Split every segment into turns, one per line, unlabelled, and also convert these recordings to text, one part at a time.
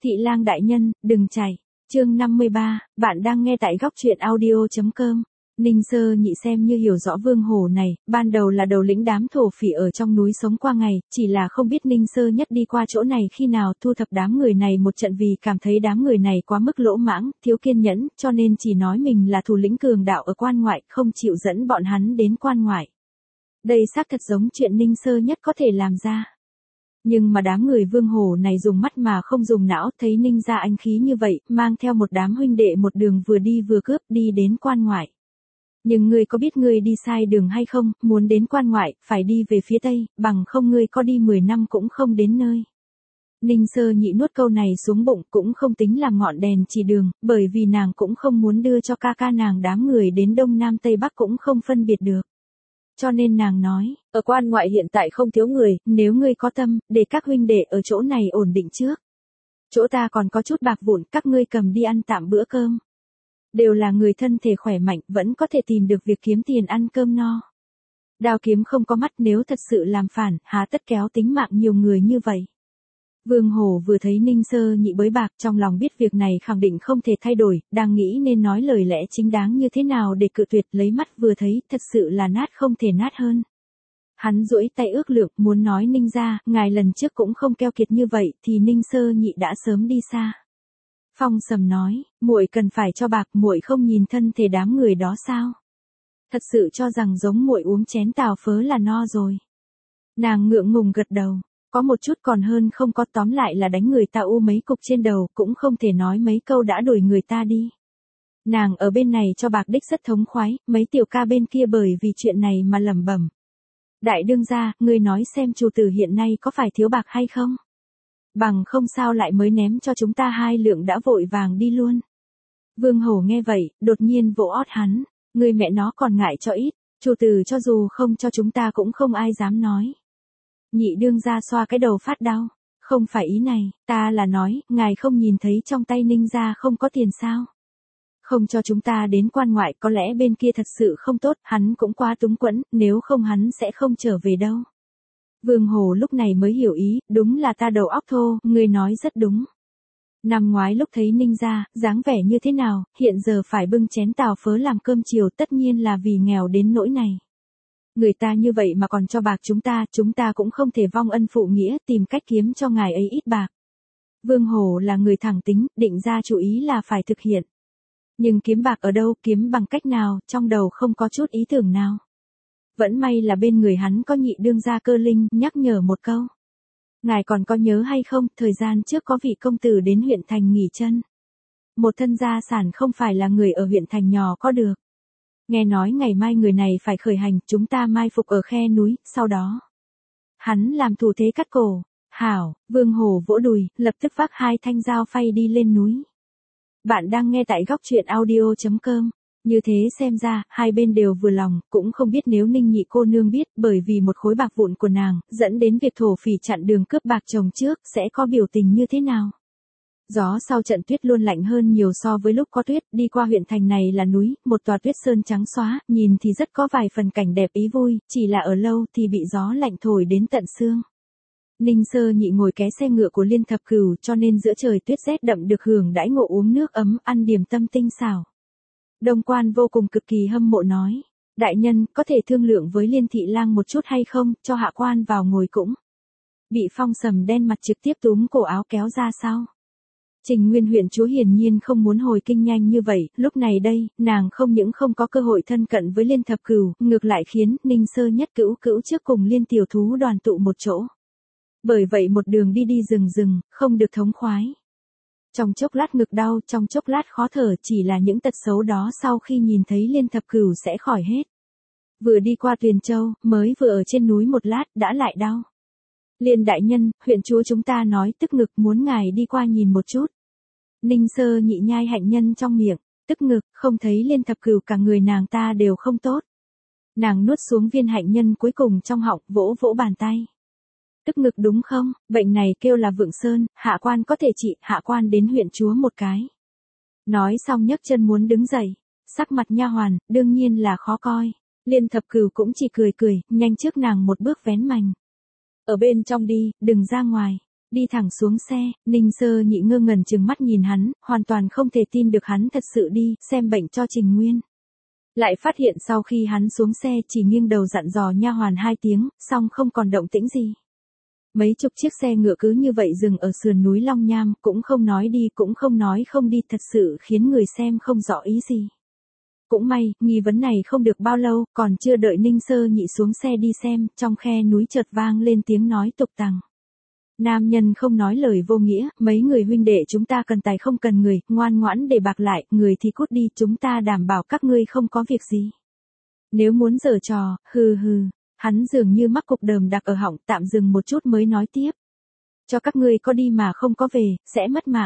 Thị lang đại nhân, đừng chạy. Chương 53, bạn đang nghe tại góc truyện audio.com. Ninh Sơ Nhị xem như hiểu rõ Vương Hổ này, ban đầu là đầu lĩnh đám thổ phỉ ở trong núi sống qua ngày, chỉ là không biết Ninh Sơ Nhất đi qua chỗ này khi nào thu thập đám người này một trận vì cảm thấy đám người này quá mức lỗ mãng, thiếu kiên nhẫn, cho nên chỉ nói mình là thủ lĩnh cường đạo ở quan ngoại, không chịu dẫn bọn hắn đến quan ngoại. Đây xác thật giống chuyện Ninh Sơ Nhất có thể làm ra. Nhưng mà đám người Vương Hổ này dùng mắt mà không dùng não, thấy Ninh gia anh khí như vậy, mang theo một đám huynh đệ một đường vừa đi vừa cướp đi đến quan ngoại. Nhưng ngươi có biết ngươi đi sai đường hay không, muốn đến quan ngoại, phải đi về phía tây, bằng không ngươi có đi 10 năm cũng không đến nơi. Ninh Sơ Nhị nuốt câu này xuống bụng, cũng không tính làm ngọn đèn chỉ đường, bởi vì nàng cũng không muốn đưa cho ca ca nàng đám người đến đông nam tây bắc cũng không phân biệt được. Cho nên nàng nói, ở quan ngoại hiện tại không thiếu người, nếu ngươi có tâm, để các huynh đệ ở chỗ này ổn định trước. Chỗ ta còn có chút bạc vụn, các ngươi cầm đi ăn tạm bữa cơm. Đều là người thân thể khỏe mạnh, vẫn có thể tìm được việc kiếm tiền ăn cơm no. Đao kiếm không có mắt, nếu thật sự làm phản, há tất kéo tính mạng nhiều người như vậy. Vương Hổ vừa thấy Ninh Sơ Nhị bới bạc, trong lòng biết việc này khẳng định không thể thay đổi, đang nghĩ nên nói lời lẽ chính đáng như thế nào để cự tuyệt, lấy mắt vừa thấy, thật sự là nát không thể nát hơn. Hắn duỗi tay ước lượng, muốn nói Ninh gia, ngài lần trước cũng không keo kiệt như vậy, thì Ninh Sơ Nhị đã sớm đi xa. Phong Sầm nói, muội cần phải cho bạc, muội không nhìn thân thể đám người đó sao? Thật sự cho rằng giống muội uống chén tàu phớ là no rồi. Nàng ngượng ngùng gật đầu. Có một chút còn hơn không có, tóm lại là đánh người ta u mấy cục trên đầu, cũng không thể nói mấy câu đã đuổi người ta đi. Nàng ở bên này cho bạc đích rất thống khoái, mấy tiểu ca bên kia bởi vì chuyện này mà lẩm bẩm. Đại đương gia, ngươi nói xem chủ tử hiện nay có phải thiếu bạc hay không? Bằng không sao lại mới ném cho chúng ta 2 lượng đã vội vàng đi luôn. Vương Hổ nghe vậy, đột nhiên vỗ ót hắn, ngươi mẹ nó còn ngại cho ít, chủ tử cho dù không cho chúng ta cũng không ai dám nói. Nhị đương gia xoa cái đầu phát đau, không phải ý này, ta là nói, ngài không nhìn thấy trong tay Ninh gia không có tiền sao? Không cho chúng ta đến quan ngoại, có lẽ bên kia thật sự không tốt, hắn cũng quá túng quẫn, nếu không hắn sẽ không trở về đâu. Vương Hồ lúc này mới hiểu ý, đúng là ta đầu óc thô, ngươi nói rất đúng. Năm ngoái lúc thấy Ninh gia, dáng vẻ như thế nào, hiện giờ phải bưng chén tàu phớ làm cơm chiều, tất nhiên là vì nghèo đến nỗi này. Người ta như vậy mà còn cho bạc chúng ta cũng không thể vong ân phụ nghĩa, tìm cách kiếm cho ngài ấy ít bạc. Vương Hổ là người thẳng tính, định ra chủ ý là phải thực hiện. Nhưng kiếm bạc ở đâu, kiếm bằng cách nào, trong đầu không có chút ý tưởng nào. Vẫn may là bên người hắn có nhị đương gia Cơ Linh, nhắc nhở một câu. Ngài còn có nhớ hay không, thời gian trước có vị công tử đến huyện thành nghỉ chân. Một thân gia sản không phải là người ở huyện thành nhỏ có được. Nghe nói ngày mai người này phải khởi hành, chúng ta mai phục ở khe núi, sau đó. Hắn làm thủ thế cắt cổ. Hảo, Vương Hổ vỗ đùi, lập tức vác 2 thanh dao phay đi lên núi. Bạn đang nghe tại góc truyện audio.com. Như thế xem ra, hai bên đều vừa lòng, cũng không biết nếu Ninh Nhị cô nương biết, bởi vì một khối bạc vụn của nàng, dẫn đến việc thổ phỉ chặn đường cướp bạc chồng trước, sẽ có biểu tình như thế nào. Gió sau trận tuyết luôn lạnh hơn nhiều so với lúc có tuyết, đi qua huyện thành này là núi, một tòa tuyết sơn trắng xóa, nhìn thì rất có vài phần cảnh đẹp ý vui, chỉ là ở lâu thì bị gió lạnh thổi đến tận xương. Ninh Sơ Nhị ngồi ké xe ngựa của Liên Thập Cửu, cho nên giữa trời tuyết rét đậm được hưởng đãi ngộ uống nước ấm, ăn điểm tâm tinh xảo. Đông Quan vô cùng cực kỳ hâm mộ nói, đại nhân, có thể thương lượng với Liên thị lang một chút hay không, cho hạ quan vào ngồi cũng. Bị Phong Sầm đen mặt trực tiếp túm cổ áo kéo ra sau. Trình Nguyên huyện chúa hiển nhiên không muốn hồi kinh nhanh như vậy, lúc này đây, nàng không những không có cơ hội thân cận với Liên Thập Cửu, ngược lại khiến Ninh Sơ Nhất cữu trước cùng Liên tiểu thú đoàn tụ một chỗ. Bởi vậy một đường đi rừng, không được thống khoái. Trong chốc lát ngực đau, trong chốc lát khó thở, chỉ là những tật xấu đó sau khi nhìn thấy Liên Thập Cửu sẽ khỏi hết. Vừa đi qua Tuyền Châu, mới vừa ở trên núi một lát, đã lại đau. Liên đại nhân, huyện chúa chúng ta nói tức ngực muốn ngài đi qua nhìn một chút. Ninh Sơ Nhị nhai hạnh nhân trong miệng, tức ngực, không thấy Liên Thập Cửu cả người nàng ta đều không tốt. Nàng nuốt xuống viên hạnh nhân cuối cùng trong họng, vỗ vỗ bàn tay. Tức ngực đúng không, bệnh này kêu là vượng sơn, hạ quan có thể trị, hạ quan đến huyện chúa một cái. Nói xong nhấc chân muốn đứng dậy, sắc mặt nha hoàn, đương nhiên là khó coi. Liên Thập Cửu cũng chỉ cười, nhanh trước nàng một bước vén mành. Ở bên trong đi, đừng ra ngoài. Đi thẳng xuống xe, Ninh Sơ Nhị ngơ ngẩn trừng mắt nhìn hắn, hoàn toàn không thể tin được hắn thật sự đi xem bệnh cho Trình Nguyên. Lại phát hiện sau khi hắn xuống xe chỉ nghiêng đầu dặn dò nha hoàn 2 tiếng, xong không còn động tĩnh gì. Mấy chục chiếc xe ngựa cứ như vậy dừng ở sườn núi Long Nham, cũng không nói đi cũng không nói không đi, thật sự khiến người xem không rõ ý gì. Cũng may, nghi vấn này không được bao lâu, còn chưa đợi Ninh Sơ Nhị xuống xe đi xem, trong khe núi chợt vang lên tiếng nói tục tằng. Nam nhân không nói lời vô nghĩa, mấy người huynh đệ chúng ta cần tài không cần người, ngoan ngoãn để bạc lại, người thì cút đi, chúng ta đảm bảo các ngươi không có việc gì. Nếu muốn giở trò, hừ hừ, hắn dường như mắc cục đờm đặc ở họng, tạm dừng một chút mới nói tiếp. Cho các ngươi có đi mà không có về, sẽ mất mạng.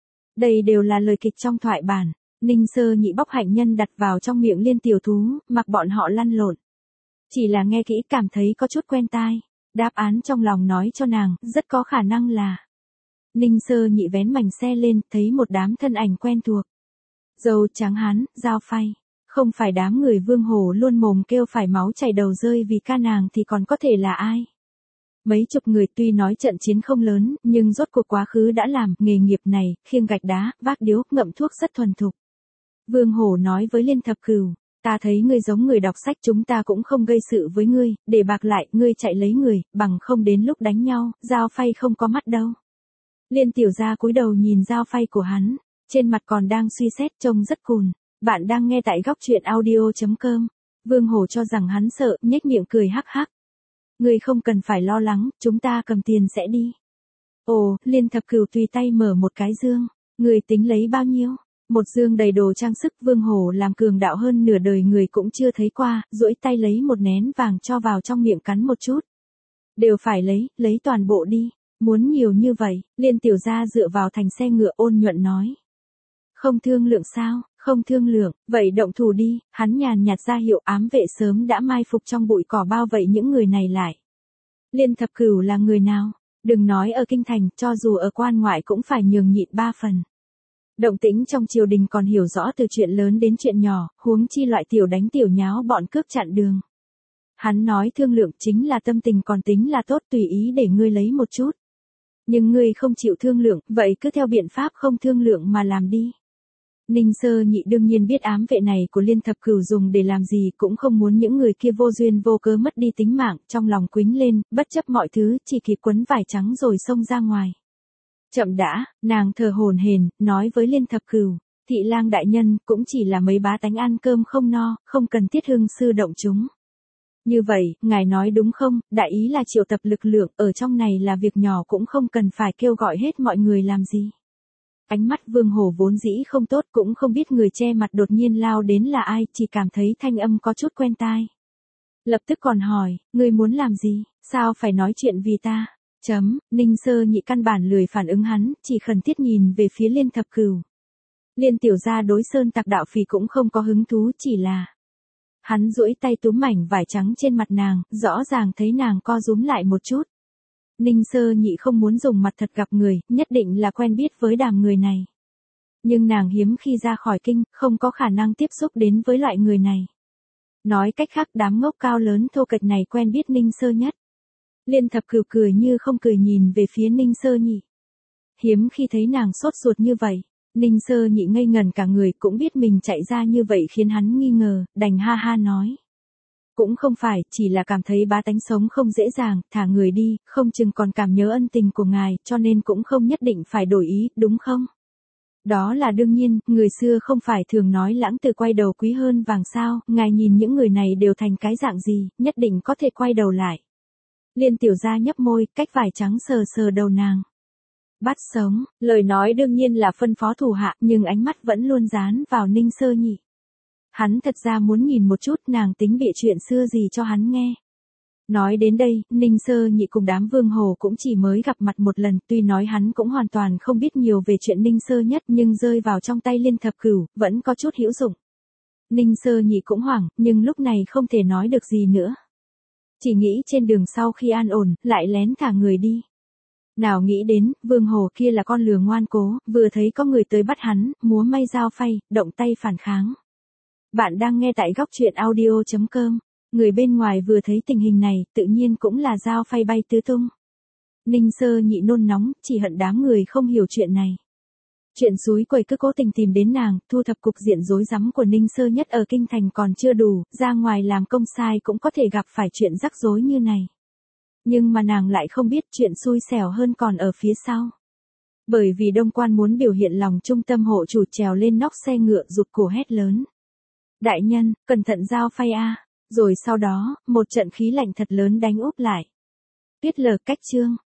Đây đều là lời kịch trong thoại bản. Ninh Sơ Nhị bóc hạnh nhân đặt vào trong miệng Liên tiểu thú, mặc bọn họ lăn lộn. Chỉ là nghe kỹ cảm thấy có chút quen tai. Đáp án trong lòng nói cho nàng, rất có khả năng là. Ninh Sơ Nhị vén mảnh xe lên, thấy một đám thân ảnh quen thuộc. Dâu trắng hán, dao phay. Không phải đám người Vương Hồ luôn mồm kêu phải máu chảy đầu rơi vì ca nàng thì còn có thể là ai? Mấy chục người tuy nói trận chiến không lớn, nhưng rốt cuộc quá khứ đã làm, nghề nghiệp này, khiêng gạch đá, vác điếu, ngậm thuốc rất thuần thục. Vương Hổ nói với Liên Thập Cửu, ta thấy ngươi giống người đọc sách, chúng ta cũng không gây sự với ngươi, để bạc lại, ngươi chạy lấy người, bằng không đến lúc đánh nhau, dao phay không có mắt đâu. Liên Tiểu Gia cúi đầu nhìn dao phay của hắn, trên mặt còn đang suy xét, trông rất cùn. Bạn đang nghe tại góc truyện audio.com. Vương Hổ cho rằng hắn sợ, nhếch miệng cười hắc hắc. Ngươi không cần phải lo lắng, chúng ta cầm tiền sẽ đi. Ồ, Liên Thập Cửu tùy tay mở một cái dương. Ngươi tính lấy bao nhiêu? Một dương đầy đồ trang sức. Vương Hổ làm cường đạo hơn nửa đời người cũng chưa thấy qua, duỗi tay lấy một nén vàng cho vào trong miệng cắn một chút. Đều phải lấy toàn bộ đi. Muốn nhiều như vậy, Liên Tiểu Gia dựa vào thành xe ngựa ôn nhuận nói. Không thương lượng sao? Không thương lượng, vậy động thủ đi, hắn nhàn nhạt ra hiệu, ám vệ sớm đã mai phục trong bụi cỏ bao vây những người này lại. Liên Thập Cửu là người nào? Đừng nói ở kinh thành, cho dù ở quan ngoại cũng phải nhường nhịn 3 phần. Động tĩnh trong triều đình còn hiểu rõ từ chuyện lớn đến chuyện nhỏ, huống chi loại tiểu đánh tiểu nháo bọn cướp chặn đường. Hắn nói thương lượng chính là tâm tình còn tính là tốt, tùy ý để ngươi lấy một chút. Nhưng ngươi không chịu thương lượng, vậy cứ theo biện pháp không thương lượng mà làm đi. Ninh Sơ Nhị đương nhiên biết ám vệ này của Liên Thập Cửu dùng để làm gì, cũng không muốn những người kia vô duyên vô cớ mất đi tính mạng, trong lòng quýnh lên, bất chấp mọi thứ, chỉ kịp quấn vải trắng rồi xông ra ngoài. Chậm đã, nàng thở hổn hển, nói với Liên Thập Cửu, thị lang đại nhân, cũng chỉ là mấy bá tánh ăn cơm không no, không cần thiết hương sư động chúng. Như vậy, ngài nói đúng không, đại ý là triệu tập lực lượng, ở trong này là việc nhỏ cũng không cần phải kêu gọi hết mọi người làm gì. Ánh mắt Vương Hổ vốn dĩ không tốt, cũng không biết người che mặt đột nhiên lao đến là ai, chỉ cảm thấy thanh âm có chút quen tai. Lập tức còn hỏi, ngươi muốn làm gì, sao phải nói chuyện vì ta? Ninh Sơ Nhị căn bản lười phản ứng hắn, chỉ khẩn thiết nhìn về phía Liên Thập Cửu. Liên Tiểu Gia đối sơn tặc đạo phỉ cũng không có hứng thú, chỉ là. Hắn duỗi tay túm mảnh vải trắng trên mặt nàng, rõ ràng thấy nàng co rúm lại một chút. Ninh Sơ Nhị không muốn dùng mặt thật gặp người, nhất định là quen biết với đám người này. Nhưng nàng hiếm khi ra khỏi kinh, không có khả năng tiếp xúc đến với loại người này. Nói cách khác, đám ngốc cao lớn thô kệch này quen biết Ninh Sơ nhất. Liên Thập Cửu cười như không cười nhìn về phía Ninh Sơ Nhị. Hiếm khi thấy nàng sốt ruột như vậy. Ninh Sơ Nhị ngây ngần cả người, cũng biết mình chạy ra như vậy khiến hắn nghi ngờ, đành ha ha nói. Cũng không phải, chỉ là cảm thấy bá tánh sống không dễ dàng, thả người đi, không chừng còn cảm nhớ ân tình của ngài, cho nên cũng không nhất định phải đổi ý, đúng không? Đó là đương nhiên, người xưa không phải thường nói lãng tử quay đầu quý hơn vàng sao, ngài nhìn những người này đều thành cái dạng gì, nhất định có thể quay đầu lại. Liên Tiểu Gia nhấp môi, cách vải trắng sờ sờ đầu nàng. Bắt sống, lời nói đương nhiên là phân phó thủ hạ, nhưng ánh mắt vẫn luôn dán vào Ninh Sơ Nhị. Hắn thật ra muốn nhìn một chút nàng tính bịa chuyện xưa gì cho hắn nghe. Nói đến đây, Ninh Sơ Nhị cùng đám Vương Hồ cũng chỉ mới gặp mặt một lần, tuy nói hắn cũng hoàn toàn không biết nhiều về chuyện Ninh Sơ nhất, nhưng rơi vào trong tay Liên Thập Cửu, vẫn có chút hữu dụng. Ninh Sơ Nhị cũng hoảng, nhưng lúc này không thể nói được gì nữa. Chỉ nghĩ trên đường sau khi an ổn, lại lén thả người đi. Nào nghĩ đến, Vương Hồ kia là con lừa ngoan cố, vừa thấy có người tới bắt hắn, múa may dao phay, động tay phản kháng. Bạn đang nghe tại góc truyện audio.com. Người bên ngoài vừa thấy tình hình này, tự nhiên cũng là dao phay bay tứ tung. Ninh Sơ Nhị nôn nóng, chỉ hận đám người không hiểu chuyện này. Chuyện xúi quẩy cứ cố tình tìm đến nàng, thu thập cục diện rối rắm của Ninh Sơ Nhất ở kinh thành còn chưa đủ, ra ngoài làm công sai cũng có thể gặp phải chuyện rắc rối như này. Nhưng mà nàng lại không biết chuyện xui xẻo hơn còn ở phía sau. Bởi vì Đông Quan muốn biểu hiện lòng trung tâm hộ chủ, trèo lên nóc xe ngựa rụt cổ hét lớn. Đại nhân, cẩn thận dao phay a. Rồi sau đó, một trận khí lạnh thật lớn đánh úp lại. Tuyết Lở cách chương.